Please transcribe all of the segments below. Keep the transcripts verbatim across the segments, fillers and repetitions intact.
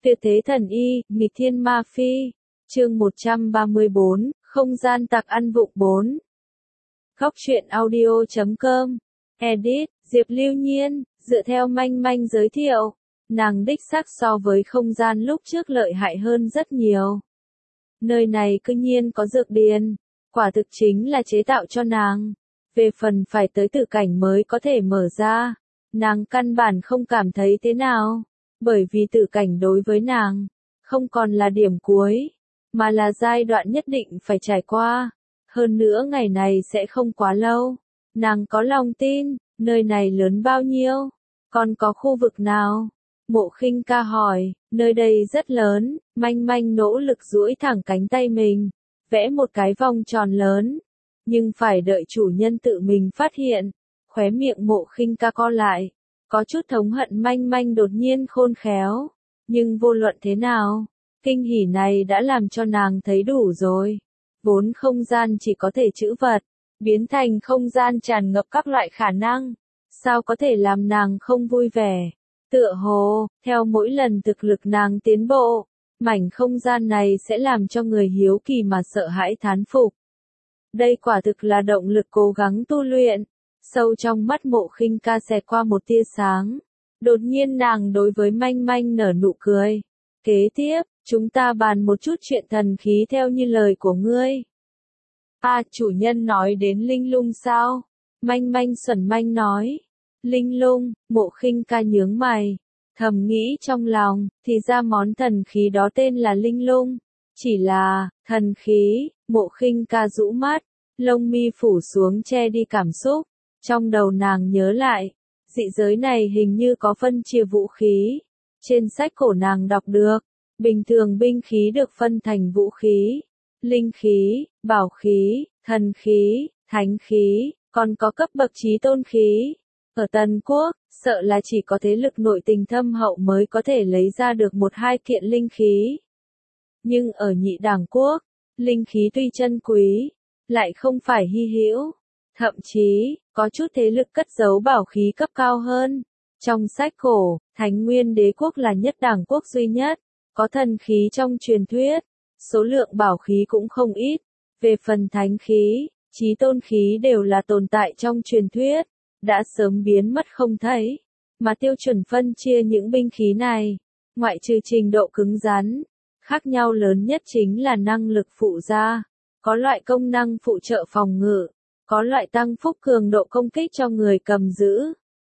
Tuyệt thế thần y, nghịch thiên ma phi. Chương một trăm ba mươi bốn, không gian tặc ăn vụng bốn. Góc truyện audio chấm com. Edit, Diệp Lưu Nhiên, dựa theo Manh Manh giới thiệu, nàng đích xác so với không gian lúc trước lợi hại hơn rất nhiều. Nơi này cư nhiên có dược điền, quả thực chính là chế tạo cho nàng. Về phần phải tới tử cảnh mới có thể mở ra, nàng căn bản không cảm thấy thế nào, bởi vì tử cảnh đối với nàng, không còn là điểm cuối, mà là giai đoạn nhất định phải trải qua. Hơn nữa ngày này sẽ không quá lâu, nàng có lòng tin. Nơi này lớn bao nhiêu? Còn có khu vực nào? Mộ Khinh Ca hỏi. Nơi đây rất lớn. Manh Manh nỗ lực duỗi thẳng cánh tay mình, vẽ một cái vòng tròn lớn, nhưng phải đợi chủ nhân tự mình phát hiện. Khóe miệng Mộ Khinh Ca co lại, có chút thống hận Manh Manh đột nhiên khôn khéo, nhưng vô luận thế nào, kinh hỉ này đã làm cho nàng thấy đủ rồi. Vốn không gian chỉ có thể trữ vật, biến thành không gian tràn ngập các loại khả năng, sao có thể làm nàng không vui vẻ. Tựa hồ, theo mỗi lần thực lực nàng tiến bộ, mảnh không gian này sẽ làm cho người hiếu kỳ mà sợ hãi thán phục. Đây quả thực là động lực cố gắng tu luyện. Sâu trong mắt Mộ Khinh Ca xẹt qua một tia sáng. Đột nhiên nàng đối với Manh Manh nở nụ cười. Kế tiếp, chúng ta bàn một chút chuyện thần khí theo như lời của ngươi. À, chủ nhân nói đến linh lung sao? Manh Manh xuẩn manh nói. Linh lung, Mộ Khinh Ca nhướng mày, thầm nghĩ trong lòng, thì ra món thần khí đó tên là linh lung. Chỉ là, thần khí, Mộ Khinh Ca rũ mắt, lông mi phủ xuống che đi cảm xúc. Trong đầu nàng nhớ lại, dị giới này hình như có phân chia vũ khí. Trên sách cổ nàng đọc được, bình thường binh khí được phân thành vũ khí, linh khí, bảo khí, thần khí, thánh khí, còn có cấp bậc chí tôn khí. Ở Tần Quốc, sợ là chỉ có thế lực nội tình thâm hậu mới có thể lấy ra được một hai kiện linh khí. Nhưng ở Nhị Đảng Quốc, linh khí tuy chân quý, lại không phải hy hữu. Thậm chí, có chút thế lực cất giấu bảo khí cấp cao hơn. Trong sách cổ, Thánh Nguyên Đế Quốc là nhất đảng quốc duy nhất, có thần khí trong truyền thuyết, số lượng bảo khí cũng không ít. Về phần thánh khí, chí tôn khí đều là tồn tại trong truyền thuyết, đã sớm biến mất không thấy. Mà tiêu chuẩn phân chia những binh khí này, ngoại trừ trình độ cứng rắn, khác nhau lớn nhất chính là năng lực phụ gia. Có loại công năng phụ trợ phòng ngự, có loại tăng phúc cường độ công kích cho người cầm giữ.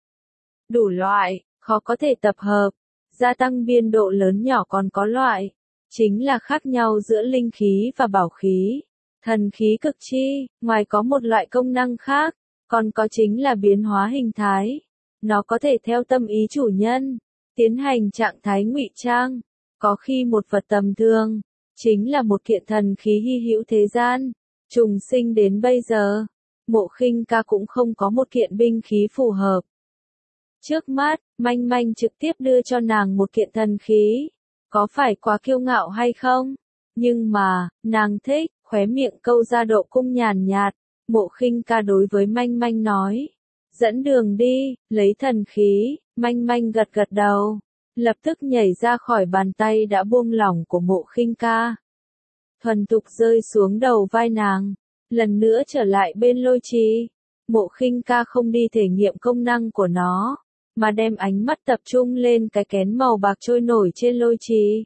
Đủ loại, khó có thể tập hợp, gia tăng biên độ lớn nhỏ, còn có loại, chính là khác nhau giữa linh khí và bảo khí. Thần khí cực chi, ngoài có một loại công năng khác, còn có chính là biến hóa hình thái. Nó có thể theo tâm ý chủ nhân, tiến hành trạng thái ngụy trang. Có khi một vật tầm thường, chính là một kiện thần khí hy hữu thế gian. Trùng sinh đến bây giờ, Mộ Khinh Ca cũng không có một kiện binh khí phù hợp. Trước mắt, Manh Manh trực tiếp đưa cho nàng một kiện thần khí. Có phải quá kiêu ngạo hay không? Nhưng mà, nàng thích, khóe miệng câu ra độ cung nhàn nhạt. Mộ Khinh Ca đối với Manh Manh nói. Dẫn đường đi, lấy thần khí. Manh Manh gật gật đầu, lập tức nhảy ra khỏi bàn tay đã buông lỏng của Mộ Khinh Ca. Thuần thục rơi xuống đầu vai nàng, lần nữa trở lại bên lôi trì. Mộ Khinh Ca không đi thể nghiệm công năng của nó, mà đem ánh mắt tập trung lên cái kén màu bạc trôi nổi trên lôi trì.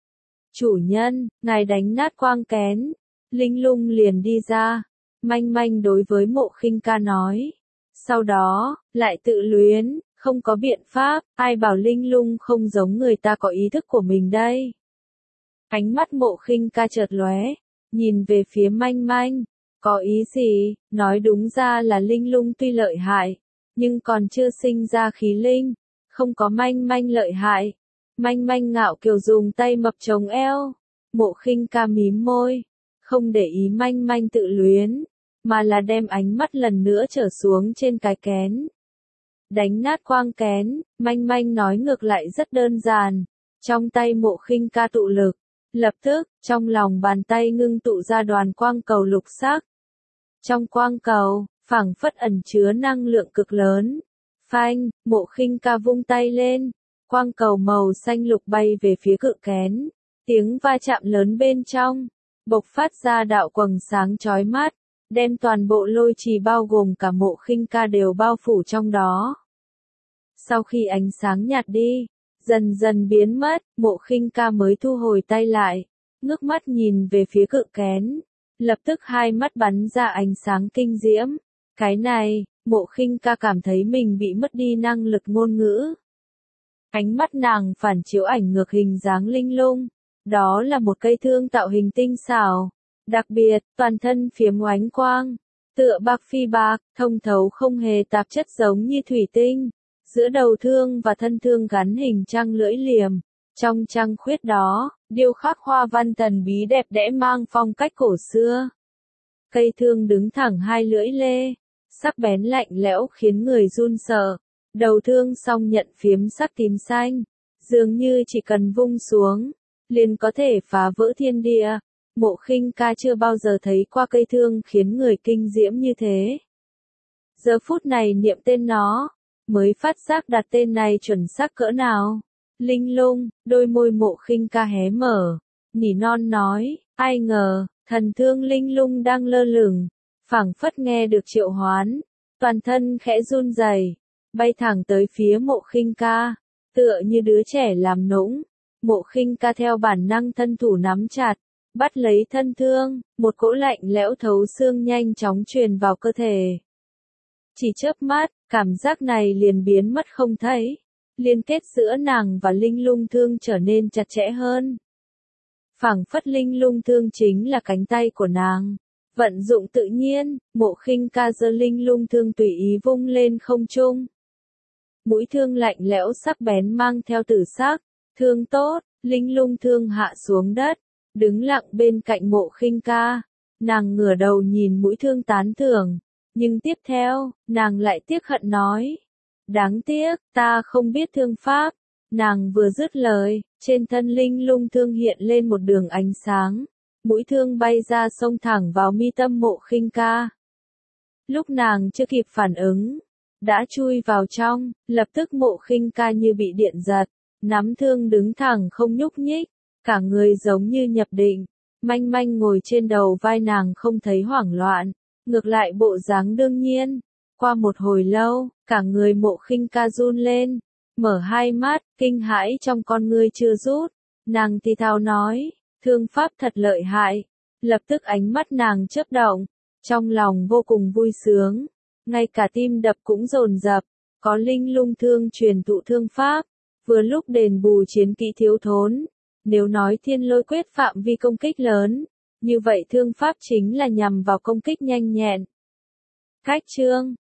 Chủ nhân, ngài đánh nát quang kén. Linh lung liền đi ra. Manh Manh đối với Mộ Khinh Ca nói. Sau đó, lại tự luyến, không có biện pháp, ai bảo linh lung không giống người ta có ý thức của mình đây. Ánh mắt Mộ Khinh Ca chợt lóe, nhìn về phía Manh Manh. Có ý gì? Nói đúng ra là linh lung tuy lợi hại, nhưng còn chưa sinh ra khí linh, không có Manh Manh lợi hại. Manh Manh ngạo kiều dùng tay mập chồng eo. Mộ Khinh Ca mím môi, không để ý Manh Manh tự luyến, mà là đem ánh mắt lần nữa trở xuống trên cái kén. Đánh nát quang kén, Manh Manh nói ngược lại rất đơn giản. Trong tay Mộ Khinh Ca tụ lực, lập tức, trong lòng bàn tay ngưng tụ ra đoàn quang cầu lục sắc. Trong quang cầu, phảng phất ẩn chứa năng lượng cực lớn. Phanh, Mộ Khinh Ca vung tay lên, quang cầu màu xanh lục bay về phía cự kén, tiếng va chạm lớn bên trong, bộc phát ra đạo quầng sáng chói mắt, đem toàn bộ lôi trì bao gồm cả Mộ Khinh Ca đều bao phủ trong đó. Sau khi ánh sáng nhạt đi, dần dần biến mất, Mộ Khinh Ca mới thu hồi tay lại, ngước mắt nhìn về phía cự kén, lập tức hai mắt bắn ra ánh sáng kinh diễm. Cái này, Mộ Khinh Ca cảm thấy mình bị mất đi năng lực ngôn ngữ. Ánh mắt nàng phản chiếu ảnh ngược hình dáng linh lung, đó là một cây thương tạo hình tinh xảo, đặc biệt, toàn thân phiếm oánh quang, tựa bạc phi bạc, thông thấu không hề tạp chất giống như thủy tinh. Giữa đầu thương và thân thương gắn hình trăng lưỡi liềm, trong trăng khuyết đó, điêu khắc hoa văn thần bí đẹp đẽ mang phong cách cổ xưa. Cây thương đứng thẳng hai lưỡi lê, sắc bén lạnh lẽo khiến người run sợ. Đầu thương song nhận phiếm sắc tím xanh, dường như chỉ cần vung xuống, liền có thể phá vỡ thiên địa. Mộ Khinh Ca chưa bao giờ thấy qua cây thương khiến người kinh diễm như thế. Giờ phút này niệm tên nó, mới phát giác đặt tên này chuẩn xác cỡ nào. Linh lung, đôi môi Mộ Khinh Ca hé mở, nỉ non nói, ai ngờ, thần thương linh lung đang lơ lửng, phảng phất nghe được triệu hoán, toàn thân khẽ run rẩy, bay thẳng tới phía Mộ Khinh Ca, tựa như đứa trẻ làm nũng. Mộ Khinh Ca theo bản năng thân thủ nắm chặt, bắt lấy thân thương, một cỗ lạnh lẽo thấu xương nhanh chóng truyền vào cơ thể. Chỉ chớp mắt, cảm giác này liền biến mất không thấy, liên kết giữa nàng và linh lung thương trở nên chặt chẽ hơn. Phảng phất linh lung thương chính là cánh tay của nàng. Vận dụng tự nhiên, Mộ Khinh Ca giơ linh lung thương tùy ý vung lên không trung. Mũi thương lạnh lẽo sắc bén mang theo tử sắc, thương tốt, linh lung thương hạ xuống đất, đứng lặng bên cạnh Mộ Khinh Ca. Nàng ngửa đầu nhìn mũi thương tán thưởng, nhưng tiếp theo, nàng lại tiếc hận nói. Đáng tiếc, ta không biết thương pháp. Nàng vừa dứt lời, trên thân linh lung thương hiện lên một đường ánh sáng. Mũi thương bay ra xông thẳng vào mi tâm Mộ Khinh Ca. Lúc nàng chưa kịp phản ứng, đã chui vào trong, lập tức Mộ Khinh Ca như bị điện giật, nắm thương đứng thẳng không nhúc nhích, cả người giống như nhập định, manh manh ngồi trên đầu vai nàng không thấy hoảng loạn, ngược lại bộ dáng đương nhiên. Qua một hồi lâu, cả người Mộ Khinh Ca run lên, mở hai mắt, kinh hãi trong con ngươi chưa rút, nàng thì thào nói, thương pháp thật lợi hại. Lập tức ánh mắt nàng chớp động, trong lòng vô cùng vui sướng, ngay cả tim đập cũng dồn dập, có linh lung thương truyền thụ thương pháp, vừa lúc đền bù chiến kỹ thiếu thốn. Nếu nói thiên lôi quyết phạm vi công kích lớn, như vậy thương pháp chính là nhằm vào công kích nhanh nhẹn. Cách chương